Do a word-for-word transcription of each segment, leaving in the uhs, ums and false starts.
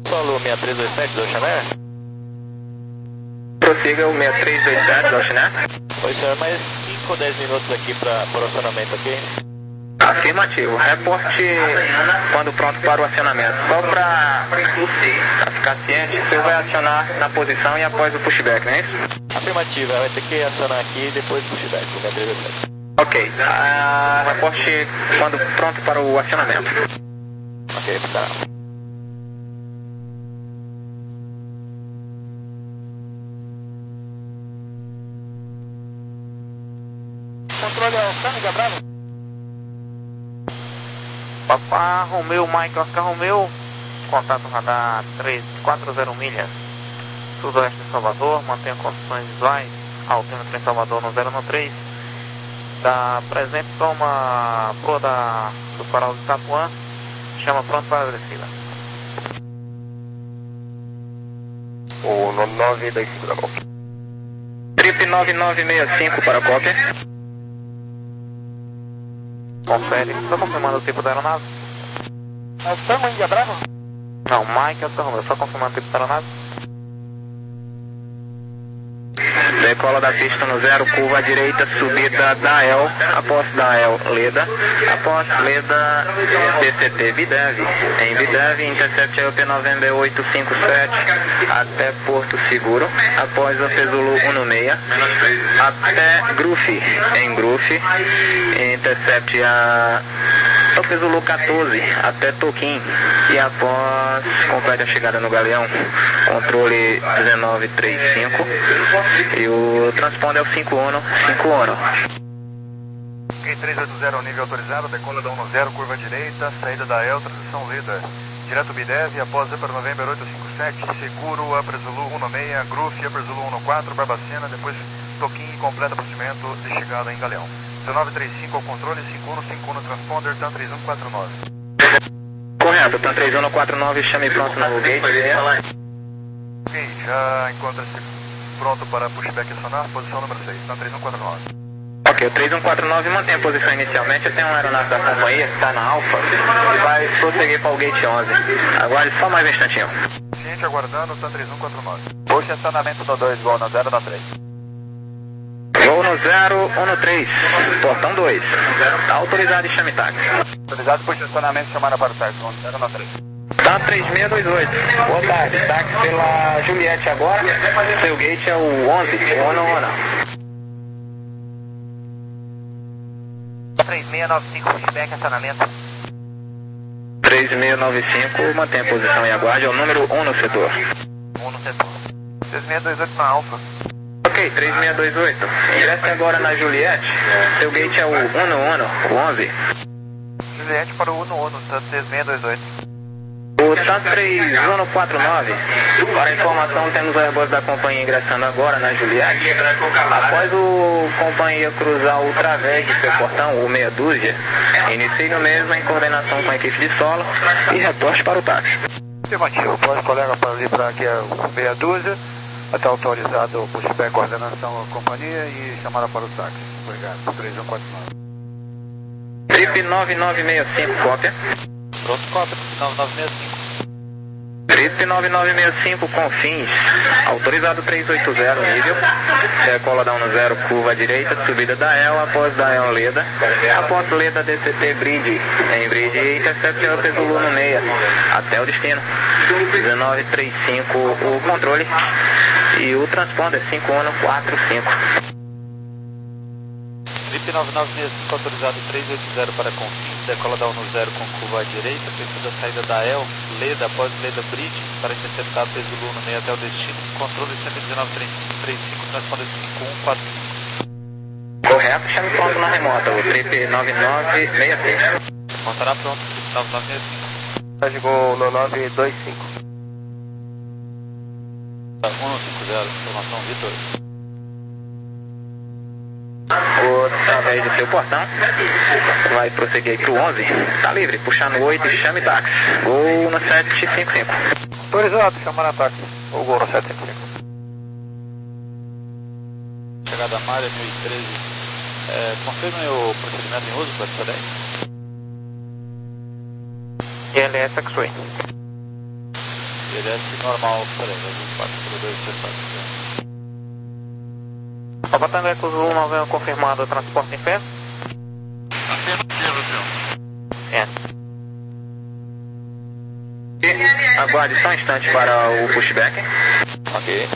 Solo seis três dois sete do Oceaner. Prossiga o seis três dois sete do Oceaner. Oi, senhor, mais cinco ou dez minutos aqui para o acionamento aqui. Afirmativo. Reporte quando pronto para o acionamento. Só para ficar ciente, o senhor vai acionar na posição e após o pushback, não é isso? Afirmativo, vai ter que acionar aqui e depois do pushback, o seis três dois sete. Ok. Ah, reporte quando pronto para o acionamento. Ok, tá. Controle Alcântara, Bravo. Papa Romeu, Mike Oscar Romeu, contato radar três quatro zero milhas, sudoeste de Salvador, mantenha condições visuais, altímetro em Salvador no zero três, da presente toma proa da, do farol de Itapuã, chama pronto para a agressiva. O nove dois cinco da cópia. Trip nove nove seis cinco para a cópia. Confere, só confirmando o tipo da aeronave. Alcântara, Índia Bravo. Não, Mike Oscar Romeu, só confirmando o tipo da aeronave. Decola da pista no zero, curva à direita, subida da E L, após da E L, Leda, após Leda, D C T, Bidev, em Bidev, intercept L P November oito cinco sete, até Porto Seguro, após a Zulu um seis, até Grufe, em Grufe, intercept a Zulu quatorze, até Toquim, e após, complete a chegada no Galeão, controle dezenove trinta e cinco, e o transponder é o cinco um, cinco um. Ok, três oito zero, nível autorizado, decola da um zero, curva direita, saída da E L, transição Leda, direto Bidev, após Upper November oito cinco sete, seguro, Upper Zulu um seis, Groove, Upper Zulu um quatro, Barbacena, depois Toquim, completa procedimento de chegada em Galeão. dezenove trinta e cinco ao controle, cinco um cinco um transponder, TAM três um quatro nove. Correto, TAM três um quatro nove, chame pronto no gate. Ok, já encontra-se pronto para pushback acionar, posição número seis, TAM três um quatro nove. Ok, o três um quatro nove mantém a posição inicialmente. Eu tenho uma aeronave da companhia que está na Alfa e vai prosseguir para o gate onze. Aguarde só mais um instantinho. Ciente aguardando, TAM três um quatro nove. Puxa acionamento do dois, voo no zero três. Vou no zero um três, portão dois. Está autorizado e chame táxi. Autorizado, puxa acionamento, chamada para o táxi, voo no zero três. Tá três seis dois oito. Boa tarde, táxi pela Juliette agora. Seu gate é o onze, Ono Ono. três seis nove cinco, feedback, acionamento. três seis nove cinco, mantém a posição e aguarde, é o número um no setor. um no setor. três seis dois oito na Alfa. Ok, três seis dois oito. Ingresse agora na Juliette. Seu gate é o Ono Ono, o onze. Juliette para o um um, TAM três seis dois oito. O TAM três um quatro nove, para informação, temos o Airbus da companhia ingressando agora na Juliette. Após o companhia cruzar o través de seu portão, o meia dúzia, inicie no mesmo em coordenação com a equipe de solo e retorne para o táxi. Afirmativo, pode colega para ali para aqui é o meia dúzia, está autorizado o pushback, coordenação com a companhia e chamada para o táxi. Obrigado, três um quatro nove. Trip nove nove seis cinco, cópia. Pronto, cópia, nove nove seis cinco. Trip nove nove seis cinco com fins, autorizado três oito zero, nível, decola da um zero, curva à direita, subida da E L, após da E L Leda, após Leda D C T Bridge, em Bridge, intercept L P Zulu no seis, até o destino, dezenove trinta e cinco o controle, e o transponder cinco um quatro cinco. Trip nove nove seis cinco autorizado três oito zero para Confins, decola da um zero com curva à direita, pista da saída da E L, Leda após Leda Bridge, para interceptar P Zulu no meio até o destino, controle cento e dezenove trinta e cinco, transponder cinco um quatro cinco. Correto, chame pronto na remota, o Trip nove nove seis cinco. Contará pronto, Trip nove nove seis cinco. Chegou no nove dois cinco. um cinco zero, informação Vitor. Através do seu portão, vai prosseguir para o onze, está livre, puxar no oito e chame táxi, gol no sete cinco cinco. Autorizado, chamar a táxi, o gol no sete cinco cinco. Chegada a Malha mil e treze, é, confirme o procedimento em uso para essa dez. G L S X-Ray. G Obedece normal, peraí, vai vir quatro por dois, quatro. Papa Tango Eco Zulu nove confirmado, transporte em pé? Afirmativo, senhor. É. Aguarde só um instante para o pushback. Ok.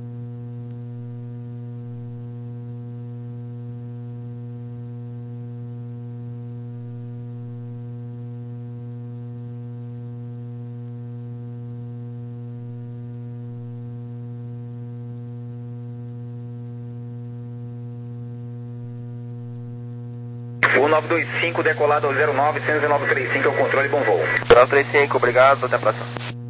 O nove dois cinco decolado ao zero nove, cento e nove trinta e cinco é o controle, bom voo. zero nove três cinco, obrigado, até a próxima.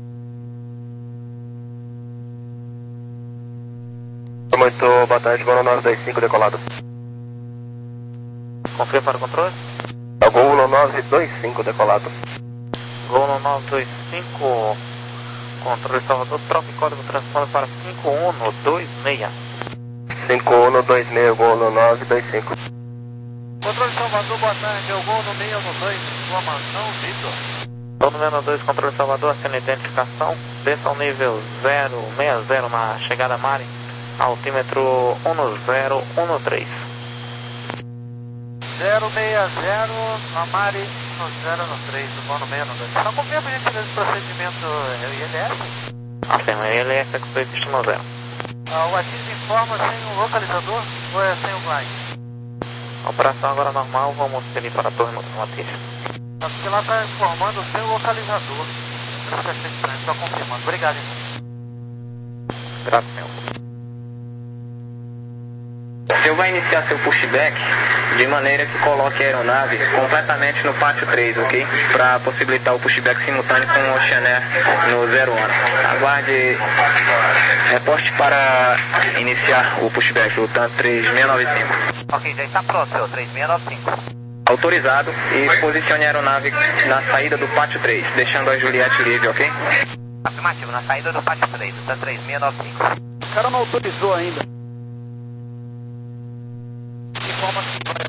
Muito boa tarde, Gol nove dois cinco decolado. Confirma para o controle? É o Gol nove dois cinco decolado. Gol nove dois cinco, controle Salvador, troca e código transponder para cinco um dois seis. cinco um dois seis, Gol nove dois cinco. Controle Salvador, boa tarde. É o Gol no meio no dois, informação, Vitor. Gol no dois, controle Salvador, assina a identificação, desça ao nível zero seis zero na chegada Mari, altímetro um zero um três. zero seis zero, na Mari, no zero um três, o Gol no meio no dois. Só confirma a gente nesse procedimento, é o I L S? Afirma, ele é Executive destino zero. Ah, o Atis informa sem o localizador ou é sem o glide? Operação agora normal, vamos seguir para a torre Matheus. Porque lá está informando o seu localizador. Por isso que eu achei estranho, só confirmando. Obrigado, então. Graças, senhor. O senhor vai iniciar seu pushback de maneira que coloque a aeronave completamente no pátio três, ok? Para possibilitar o pushback simultâneo com o Oceanair no zero um. Aguarde reporte para iniciar o pushback, o TAN três seis nove cinco. Ok, já está pronto, senhor. três seis nove cinco. Autorizado e posicione a aeronave na saída do pátio três, deixando a Juliette livre, ok? Afirmativo, na saída do pátio três, o TAN três seis nove cinco. O cara não autorizou ainda. Informa que vai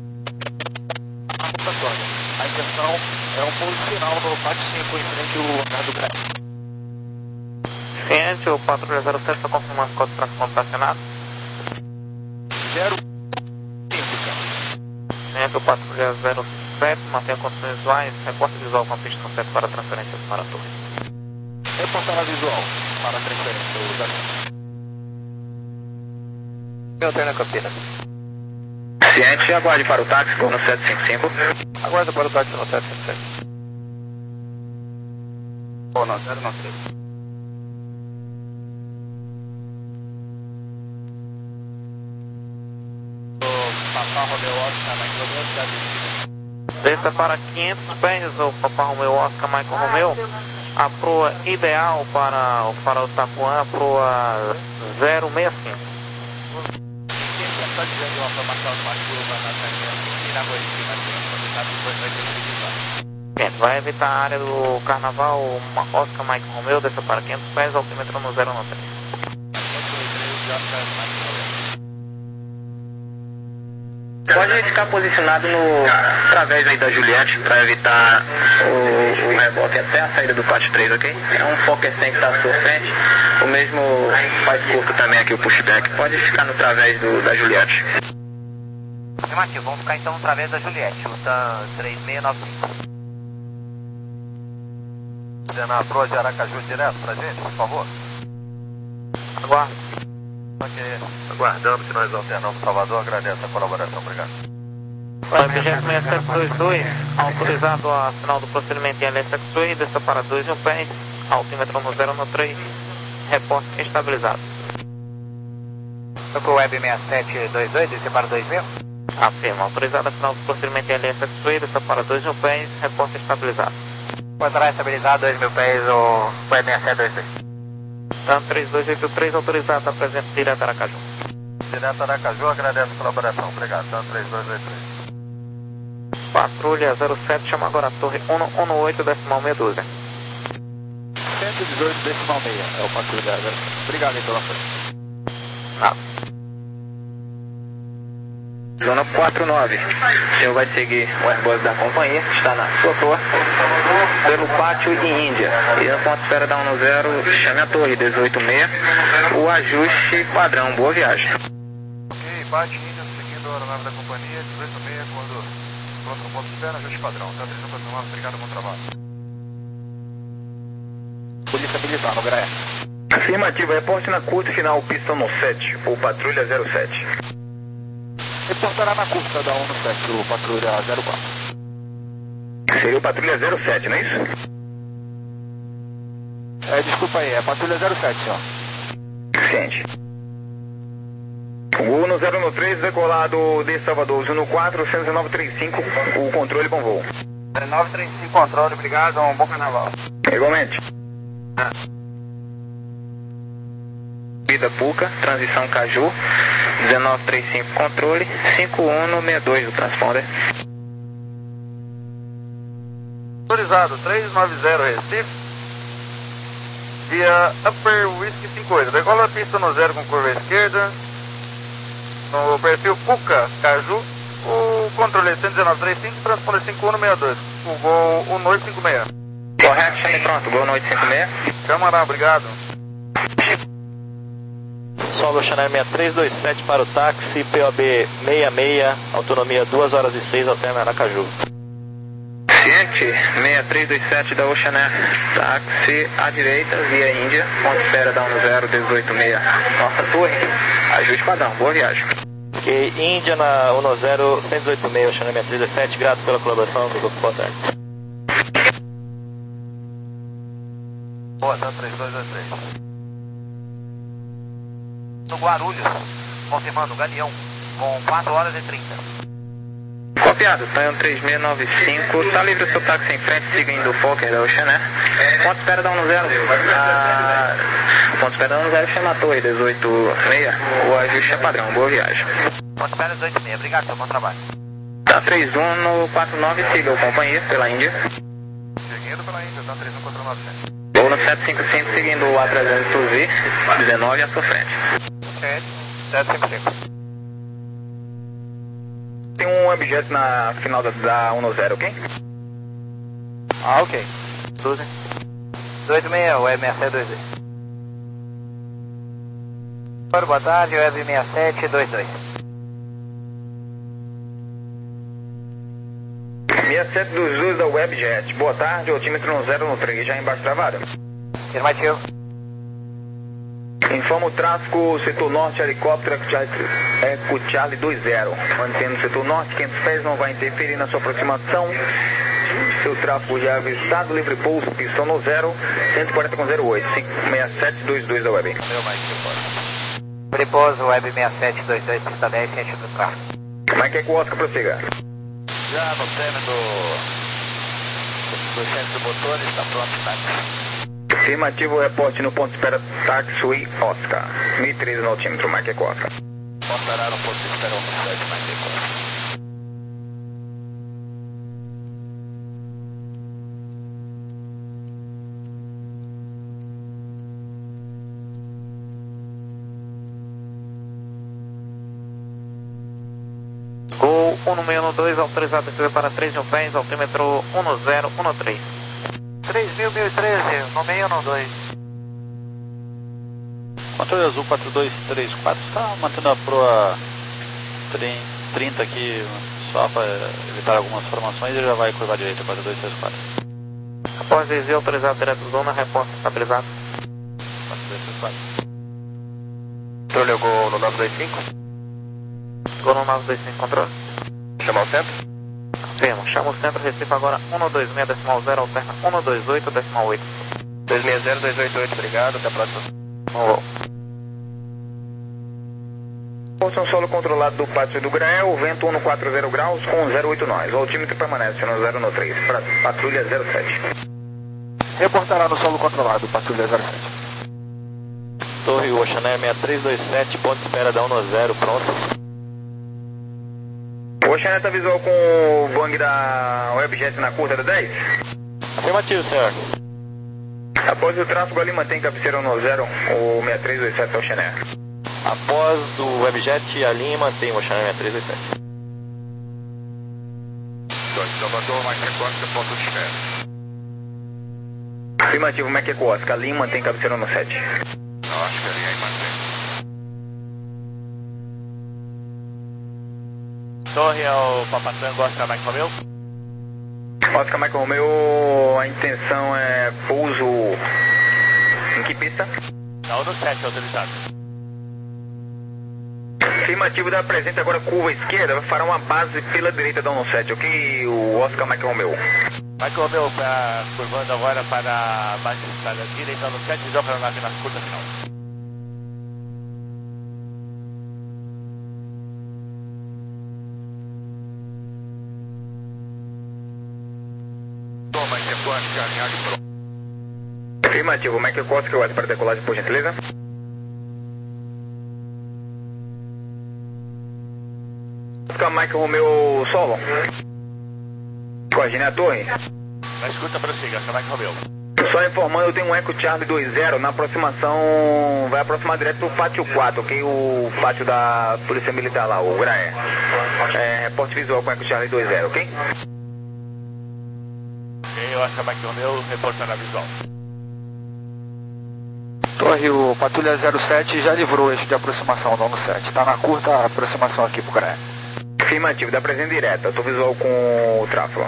a rotatória. A intenção é um pouso final no pátio cinco em frente ao hangar do Grêmio. Ciente, o patrulha zero sete está confirmando o código de transporte acionado. zero cinco, senhor. Ciente, o patrulha zero sete mantém condições visuais, reporte visual com a pista no sete para transferência para a torre. Reportar a visual para a transferência, o zero cinco. Meu alterna Campinas. Ciente, aguarde para o táxi, voo no sete cinco cinco. Aguarda para o táxi no sete cinco cinco. Ou não, zero nove três. Papá Romeu Oscar, Michael Romeu, Desça para quinhentos pés, o Papa Romeu Oscar Michael Romeu. A proa ideal para o farol Tapuã, a proa zero seis cinco. Quem está dizendo uma formação de uma curva na frente, tirar a boitina, está depois Gente, vai evitar a área do carnaval, Oscar Michael Romeu, desça para quinhentos pés, altímetro no zero um três. Pode ficar posicionado no através aí da Juliette para evitar o, o reboque até a saída do pátio três, ok? É um Fokker cem que está à sua frente. O mesmo faz curto também aqui o pushback. Pode ficar no través do, da Juliette. Afirmativo, vamos ficar então através da Juliette, o TAN três seis nove cinco. Você na proa de Aracaju direto pra gente, por favor? Aguardo. Ok, aguardando que nós alternamos Salvador, agradeço a colaboração, obrigado. O objeto seis sete dois dois, autorizado a final do procedimento em L S X Way, desça para dois e um pés, altímetro no zero um três, reporte estabilizado. Foi pro Web seis sete dois dois, descer para dois mil? Afirma, autorizado a final do procedimento em L S X Way, desça para dois e um pés, reporte estabilizado. Contrará estabilizado, dois mil pés, o Web seis sete dois dois. TAN três dois oito três, autorizado a presença direto a Aracaju. Direto a Aracaju, agradeço a colaboração, obrigado, TAN três dois oito três. Patrulha zero sete, chama agora a torre cento e dezoito, decimal meia dúzia. cento e dezoito decimal meia é o patrulha zero. Obrigado aí pela frente. Nada. Zona quatro nove. O senhor vai seguir o Airbus da companhia, está na sua torre. pelo pátio e Índia. E no ponto de espera da um zero, chame a torre dezoito seis, o ajuste padrão, boa viagem. Ok, pátio Índia, seguindo a aeronave da companhia, dezoito seis, comando pronto no ponto de espera, ajuste padrão, tá? três um quatro nove, obrigado, bom trabalho. Polícia Militar, no Graé. Afirmativo, reporte na curta final, pista no sete, ou patrulha zero sete. Reportará na curta da um sete, o patrulha zero quatro. Seria o patrulha zero sete, não é isso? É, desculpa aí, é patrulha zero sete, senhor. Ciente. O Uno zero no três, decolado de Salvador, Uno quatro, cento nove trinta e cinco, o controle bom voo. nove trinta e cinco, controle, obrigado, um bom carnaval. Igualmente. Vida Puca, transição Caju, dezenove trinta e cinco controle, cinco um sessenta e dois o transponder. Autorizado, três nove zero Recife, via Upper Whiskey cinquenta e oito, decola a pista no zero com curva esquerda, no perfil Puca, Caju, o controle cento e dezenove trinta e cinco, transponder cinco um sessenta e dois, o gol um oito cinco seis. Correto, chame pronto, gol no oito cinco seis. Camarão, obrigado. Solo Chanel seis três dois sete para o táxi, P O B sessenta e seis, autonomia duas horas e seis, alterna Aracaju. Ciente, seis três dois sete da Ocean Air, táxi à direita, via Índia, ponto de espera da um zero, dezoito seis, nossa torre, ajuste padrão, boa viagem. Ok, Índia na um zero, cento e dezoito seis, Chanel seis três dois sete, grato pela colaboração do grupo, boa tarde. Boa, tá três dois dois três. No Guarulhos, confirmando, Galeão, com quatro horas e trinta. Copiado, Tonho três seis nove cinco, tá livre o seu táxi em frente, seguindo o Fokker da Ocean Air. Ponto de espera da um zero, ah, ponto de espera da um zero, chama a torre dezoito seis, o ajuste é padrão, boa viagem. Ponto de espera dezoito seis, obrigado, seu bom trabalho. Tá três um no quatro nove, siga o companhia pela Índia. Seguindo pela Índia, tá três um quatro nove. Vou no sete cinco cinco, seguindo o A trezentos V, dezenove à sua frente. sete cinco cinco. Tem um objeto na final da, da um zero, ok? Ah, ok. Suzy. dois seis, o Web sessenta e sete dois dois. Boa tarde, Web sessenta e sete dois dois. sessenta e sete dos dois da Webjet. Boa tarde, altímetro no zero no três, já embaixo travado. Afirmativo. Informa o tráfego, setor norte, helicóptero, Eco Charlie dois zero. Mantendo o setor norte, quinhentos pés, não vai interferir na sua aproximação. Seu tráfego já avistado, livre pouso, pistão no zero, cento e quarenta com zero oito, cinco seis sete dois dois da Web. Meu Mike, livre pouso, Web sessenta e sete dois dois, pista dez, ciente do tráfego. Mike Eco Oscar, prossiga. Já no término do, do centro do motor, está pronto, táxi. Afirmativo, reporte no ponto de espera Taxi Oscar. mil e treze no altímetro, Mike Eco Oscar. Portará no ponto de espera oficial Mike Eco Oscar. Gol um seis um dois, autorizado a para três mil pés, altímetro um zero um três. três mil, mil e treze, no meio no dois. Controle azul quatro dois três quatro, está mantendo a proa trinta aqui, só para evitar algumas formações, e já vai curvar à direita, quatro dois três quatro. Após desvio autorizado direto do zona, reposta estabilizado. quatro dois três quatro. Controle Gol no nove dois cinco. Gol no nove dois cinco, controle. Chamar o centro. Confirmo, chama o centro, Recife agora um dois seis, decimal zero, alterna um dois oito, decimal oito. dois seis zero, dois oito oito, obrigado, até a próxima. Oh. Posição solo controlado do pátio do Grael, vento um quatro zero graus com zero oito nós. O altímetro permanece no zero no três, pra, patrulha zero sete. Reportará no solo controlado, patrulha zero sete. Torre Ocean Air seis três dois sete, ponto de espera da um zero, pronto. O Ocean Air tá visual com o Bang da Webjet na curta da dez? Afirmativo, senhor. Após o tráfego ali, mantém cabeceira no zero, o seis três dois sete Ocean Air. Após o Webjet, a linha mantém o Ocean Air seis três dois sete. Salvador, mais recorte, ponto de espera. Afirmativo, Mac Eco Oscar, Lima mantém cabeceira no sete. Oscar, e aí mantém. Torre ao Papa Tango, Oscar Mike Romeo. Oscar Mike Romeo, a intenção é pouso em que pista? Não, no sete, autorizado. Afirmativo, da presente agora curva esquerda, vai fará uma base pela direita da um sete, ok? O Oscar Mike Romeo. Mike Romeo pra, curvando agora para a base para a direita no sete, visão para a nave na curta final. Toma, que é Oscar, alinhado e pronto. Afirmativo, Mac Eco Oscar para decolagem, por gentileza. Oscar Mike Romeo solo. Coordine a torre. Na escuta, prossiga, Oscar Mike Romeo. Só informando, eu tenho um Eco Charlie dois zero na aproximação, vai aproximar direto pro pátio quatro, ok? O pátio da Polícia Militar lá, o Graé. É, reporte visual com Eco Charlie dois zero, ok? Ok, Oscar Mike Romeo, reportando a visual. Torre, o Patrulha zero sete já livrou o eixo de aproximação do sete. Está na curta aproximação aqui pro Graé. Afirmativo, da presença direta, estou visual com o tráfego.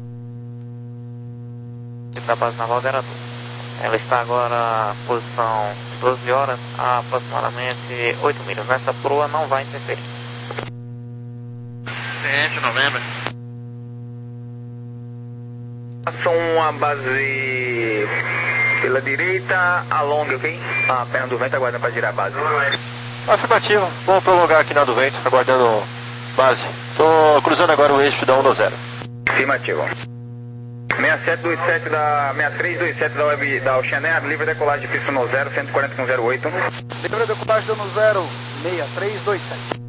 Da base naval de Aratu. Ela está agora em posição doze horas a aproximadamente oito milhas. Nessa proa não vai interferir. Ciente, novembro. São uma base pela direita, a long, ok? A perna do vento aguardando para girar a base. Afirmativo, vamos prolongar aqui na do vento, aguardando base. Estou cruzando agora o eixo da um zero. Afirmativo. seis sete dois sete da seis três dois sete da Web da Oceaneer, livre decolagem de pista no zero, cento e quarenta com zero oito. Livre decolagem no zero, seis três dois sete.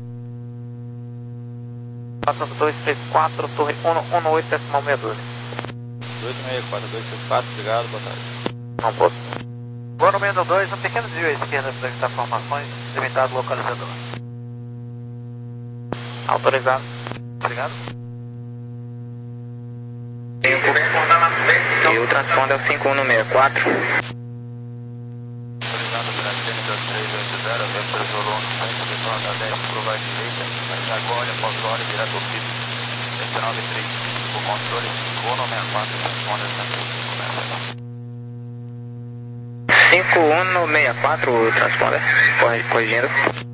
Passando dois três quatro, torre um um oito decimal sessenta e dois. dois seis quatro, dois seis quatro, obrigado, boa tarde. Não posso. Boa no menos dois, um pequeno desvio à esquerda para evitar formações, limitado localizador. Autorizado. Obrigado. E o transponder é o cinco um no sessenta e quatro. Autorizado para C M dois três oito zero, vento resolou no centro, decolando a dez, curva à direita, mas agora, pós-hora, direto ao piso. vinte e nove três cinco, controle cinco um no sessenta e quatro, transponder cento e cinco cinco um no sessenta e quatro, o transponder. Corrigindo.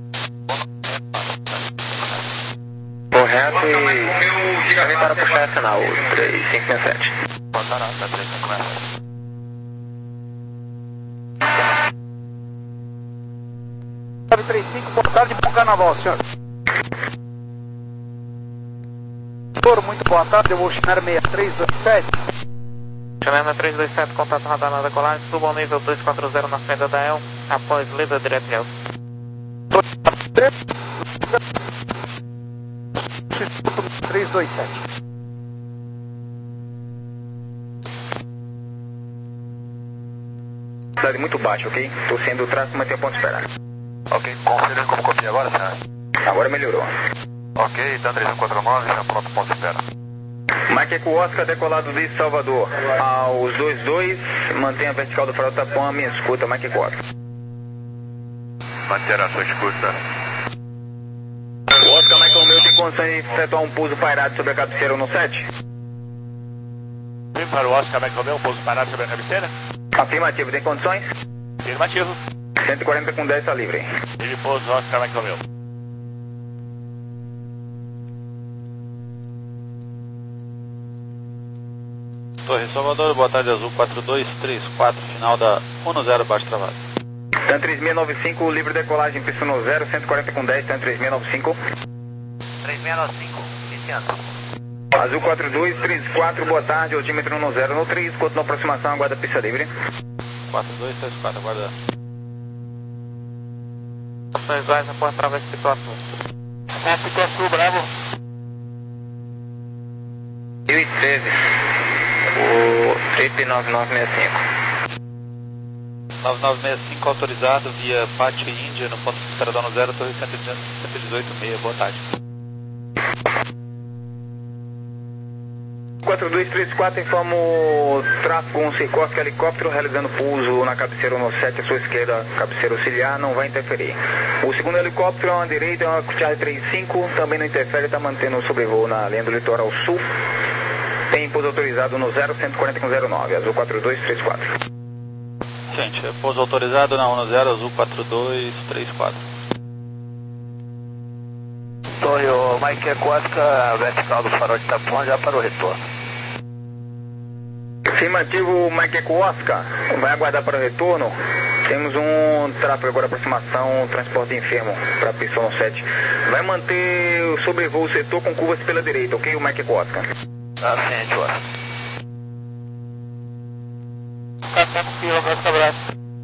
Correto e também para puxar sinal, três cinco sete. Boa tarde, três cinco sete. nove três cinco, boa tarde, bom carnaval, senhor. Senhor, muito boa tarde, eu vou chamar seis três dois sete. Chamando três dois sete, contato radar na decolagem, suba ao nível dois quatro zero na saída da E L, após lida direto L. três dois sete. Cidade muito baixa, ok? Estou sendo o tráfego, mas tem ponto de esperar. Ok, conferindo como copia agora, senhor. Agora melhorou. Ok, tá três um quatro nove, já pronto, ponto de espera. Mike Eco Oscar, decolado de Salvador. Aos dois dois, mantenha a vertical do farol tapão, a minha escuta, Mike Eco Oscar. Manter a sua escuta. O Oscar Mike Romeo tem condições de efetuar um pouso pairado sobre a cabeceira no sete? Vim para o Oscar Mike Romeo, pouso parado sobre a cabeceira. Afirmativo, tem condições? Afirmativo. cento e quarenta com dez está livre. Ele pouso Oscar Mike Romeo. Torre Salvador, boa tarde, azul quatro dois três quatro, final da um zero, baixo travado. TAN três seis nove cinco, livre decolagem, pista no zero, cento e quarenta com dez, TAN três seis nove cinco. três seis nove cinco, iniciando. Azul quatro dois três quatro, boa tarde, altímetro no zero no três, continua a aproximação, aguarda pista livre. quatro dois três quatro, aguarda. Ações visuais após através de Pituaçu. É, Pituaçu, bravo. mil e treze. O três nove nove seis cinco. nove nove seis cinco autorizado via Pátio Índia no ponto de espera no zero, torre cento e dezoito seis, boa tarde. quatro dois três quatro, informa o tráfego um Sikorsky helicóptero realizando pouso na cabeceira no sete à sua esquerda, cabeceira auxiliar, não vai interferir. O segundo helicóptero à direita é uma Charlie trinta e cinco, também não interfere, está mantendo o sobrevoo na linha do litoral sul. Tem pouso autorizado no zero cento e quarenta com zero nove, azul quatro dois três quatro. Gente, pouso autorizado na um zero, azul quatro dois três quatro. Torre, o Mike Aquática, vertical do farol de Tapão, já para o retorno. Afirmativo, Mike Aquática, vai aguardar para o retorno. Temos um tráfego agora, aproximação, transporte enfermo para a pista no sete. Vai manter o sobrevoo setor com curvas pela direita, ok, o Mike Aquática? Tá, ciente, ó. Café com fio, abraço, abraço.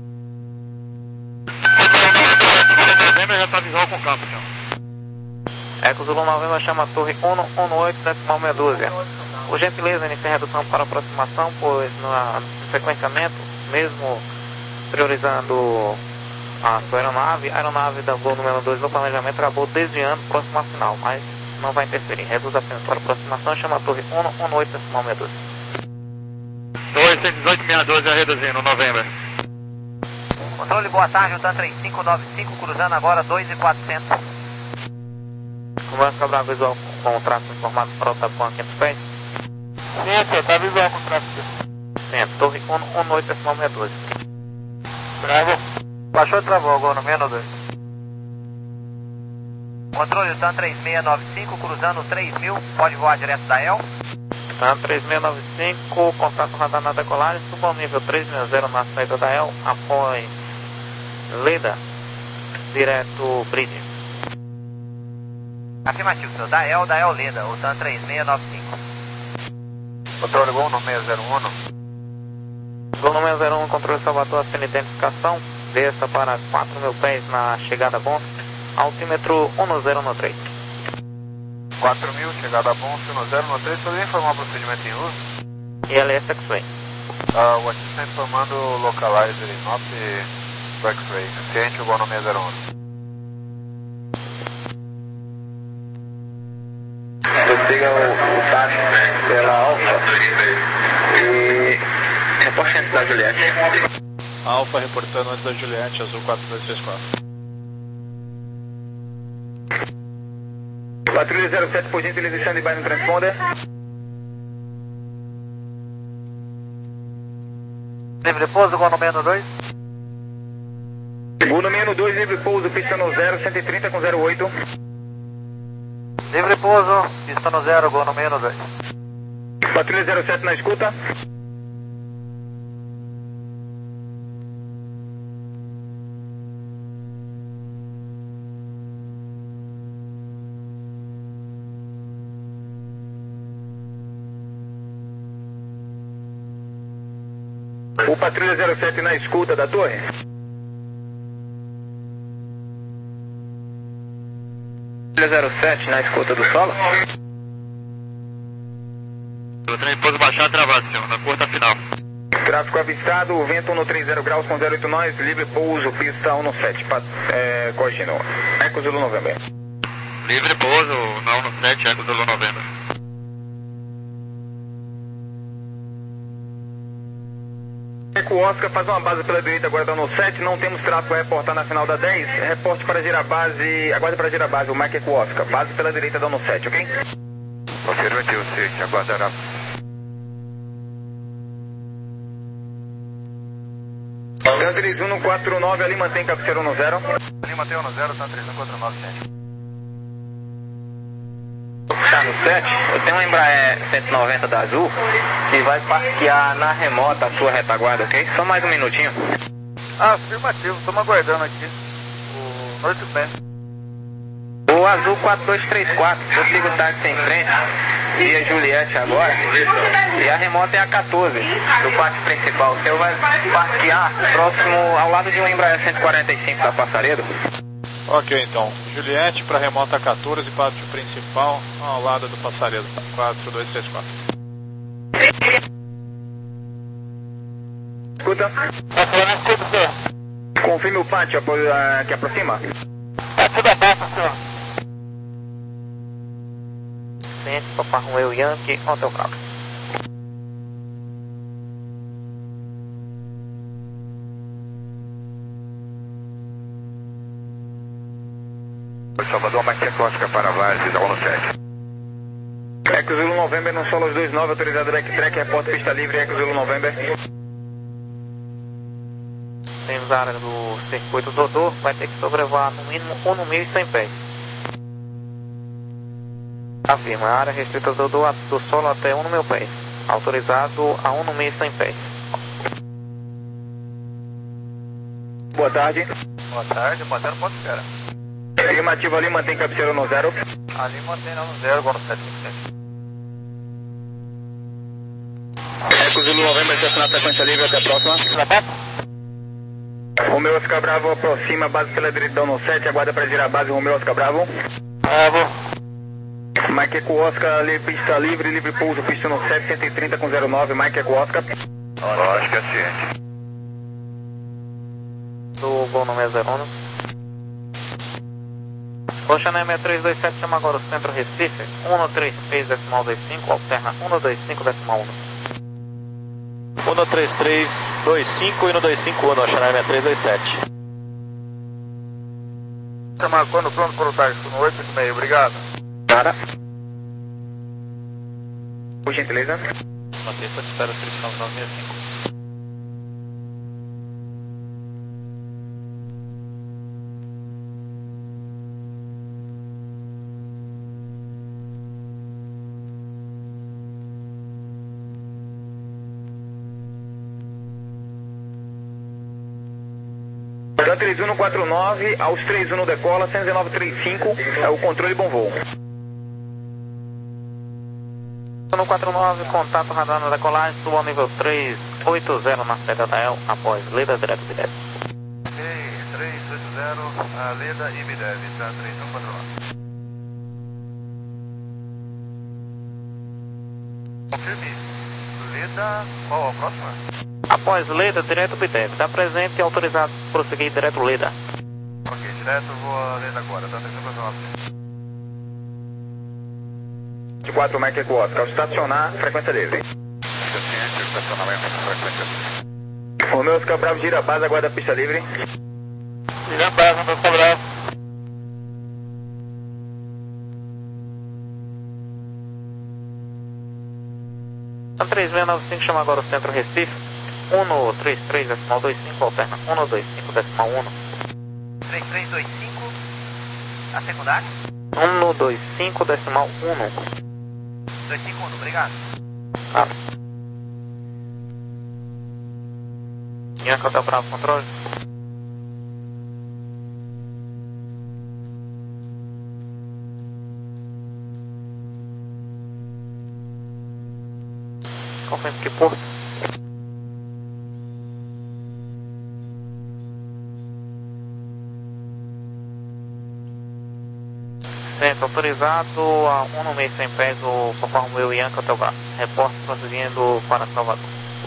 Novembro já está visual com o campo, senhor. Eco Zulu Novembro chama a torre um um oito, decimal meia dúzia. Por gentileza, iniciar redução para aproximação, pois no sequenciamento, mesmo priorizando a sua aeronave, a aeronave da voo número dois no planejamento acabou desviando próximo ao final, mas não vai interferir. Reduz apenas para aproximação, chama a torre um um oito, decimal meia dúzia. dois cento e dezoito, meia dúzia, reduzindo, novembro. Controle, boa tarde, o TAN três cinco nove cinco, cruzando agora dois mil e quatrocentos. Conversa Cabral visual com o tráfego informado para o Tapão a quinhentos pés. Sim, senhor, está visual com o tráfego. Sim, torre um um oito, decimal meia dúzia. Bravo. Baixou e travou, agora no menos dois. Controle, o TAN três seis nove cinco, cruzando três mil, pode voar direto da E L. TAN três seis nove cinco, contato radar na decolagem, suba ao nível três seis zero na saída da E L, após Leda, direto bridge. Afirmativo, senhor, da E L, da E L Leda, o TAN três seis nove cinco. Controle Gol no seis zero um. Gol número zero um, controle Salvador, acena identificação, desça para quatro mil pés na chegada bom, altímetro um zero um três. quatro mil, chegada bom, um zero um três, poderia informar o procedimento em uso? E L S X-Ray. Uh, o assistente está informando localizer em N O P X-Ray, ciente o Gol no seis zero um. Siga o, o taxo pela Alfa e reporte antes da Juliette. Alfa reportando antes da Juliette, azul quatro dois três quatro. Patrulha zero sete, por gentileza, stand-by no transponder. Livre pouso, Gol no menos dois. Gol no menos dois, livre pouso, pista no zero, cento e trinta com zero oito. Livre pouso, pista no zero, Gol no menos dois. Patrulha zero sete na escuta. O Patrulha zero sete na escuta da torre. zero sete na escuta do solo. O trem pouso baixar travado, senhor, na curta final. Tráfego avistado, vento no trinta graus com zero oito nós, livre pouso, pista um sete, é, corrigindo. Eco Zulu Novembro. Livre pouso, na um sete, Eco Zulu Novembro. Eco Oscar faz uma base pela direita agora da um sete, não temos tráfego a reportar na final da dez, reporte para girar base, aguarde para girar base, o Mike Eco Oscar, base pela direita da um sete, ok? Afirmativo, sim, aguardará. Tan três um quatro nove, ali mantém cabeceira um zero. Ali mantém um zero, Tan três um quatro nove, gente. Tá no sete, eu tenho uma Embraer cento e noventa da Azul que vai parquear na remota a sua retaguarda, ok? Só mais um minutinho. Ah, afirmativo, estamos aguardando aqui. O Norte Bem. O Azul quatro dois três quatro, eu sigo o táxi em frente, e a Juliette agora, e a remota é a quatorze, do pátio principal. O seu vai parquear próximo, ao lado de um Embraer cento e quarenta e cinco da Passaredo. Ok, então. Juliette para remota quatorze, pátio principal, ao lado do Passaredo, quatro dois três quatro. Escuta. Tá falando escuta, senhor. Confirme o pátio apo- uh, que aproxima. Tá tudo aberto, senhor. Ciente, Papai Romeu Yankee, Hotel Bravo. Salvador, Maquia Oscar para Várzea, da um sete. Eco Zulu November no Solos dois nove, autorizado Rec Track, repórter pista livre, Eco Zulu November. Temos a área do circuito Dodô, vai ter que sobrevoar no mínimo um no mil e cem pés. Afirma, a área restrita Dodô do solo até um no mil pés, autorizado a um no mil e cem pés. Boa tarde. Boa tarde, mantendo ponto espera. Afirmativo ali, mantém cabeceira no zero. Ali mantém no zero, agora no sete cinco sete. Eco Zulu November, estacionar a frequência livre, até a próxima. Romeu Oscar Bravo aproxima, base pela direita no sete, aguarda para girar a base, Romeu Oscar Bravo. Bravo. Mike Eco Oscar, ali, pista livre, livre pouso, pista no sete, cento e trinta com zero nove, Mike Eco Oscar. Lógico, é ciente. Do gol no zero um. Oceanem seis três dois sete, chama agora o centro Recife, um no três três decimal dois cinco, alterna um no dois cinco decimal um. um no três três dois cinco e no dois cinco um, Oceanem seis três dois sete. Tá marcando pronto para o táxi no oito e meio, obrigado. Nada. Por gentileza. Mantém essa espera três nove nove seis cinco. Da três um quatro nove aos três um decola, cento e nove trinta e cinco, é o controle bom voo. No quatro nove, contato radar na decolagem, suba ao nível três oito zero na saída da E L, após Leda direto B D E V. Ok, três oito zero, a Leda e B D E V, tá? três um quatro nove. Confirme. Leda, qual a próxima? Após Leda, direto B D E V. Está presente e autorizado para prosseguir direto Leda. Ok, direto, vou a Leda agora, tá? três um quatro nove. De quatro Mike Eco Oscar, ao estacionar, frequência livre. Ciente, estacionamento, frequência. Romeu Oscar Bravo, gira a base, aguarda a pista livre. Gira a base, Romeu Oscar Bravo. A três seis nove cinco, chama agora o centro Recife. um no três três decimal dois cinco, alterna um no dois cinco decimal um. três três dois cinco, a secundária? um no dois cinco decimal um. dois cinco um, obrigado. Ah. Yankee Hotel Bravo, controle. Confirme que porto? Centro autorizado a um no meio sem pés, o Papai Romeu Yankee Hotel Bravo. Repórter prosseguindo para Salvador.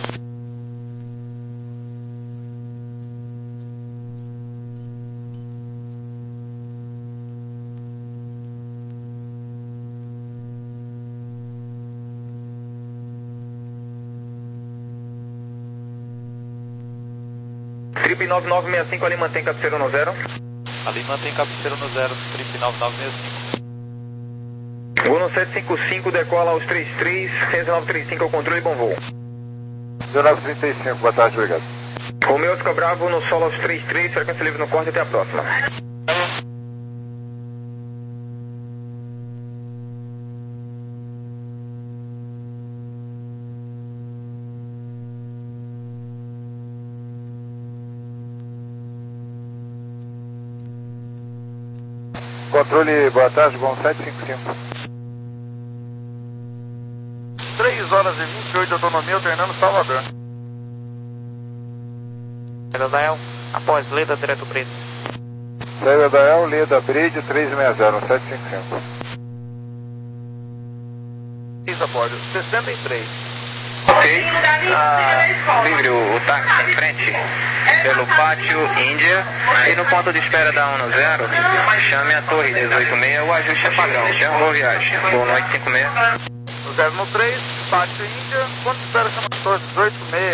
Trip nove nove seis cinco, ali mantém cabeceira no zero. Ali mantém cabeceira no zero, trip nove nove seis cinco. Voo no sete cinco cinco, decola aos três três, cento e nove trinta e cinco, é o controle bom voo. zero nove trinta e cinco, boa tarde, obrigado. Romeu Oscar Bravo no solo aos três três, frequência livre no corte, até a próxima. Controle, boa tarde, Gol sete cinco cinco. três horas e vinte e oito de autonomia, alternando Salvador. Saída da E L, após Leda direto Brito. Saída da E L, Leda Bride, três seis zero, sete cinco cinco. Isso a bordo, sessenta e três. Ok, ah, livre o, o táxi em frente pelo pátio Índia e no ponto de espera da um no zero, chame a torre dezoito seis, o ajuste é padrão, já boa viagem, boa noite cinco seis. zero no três, pátio Índia, ponto de espera chama a torre dezoito seis.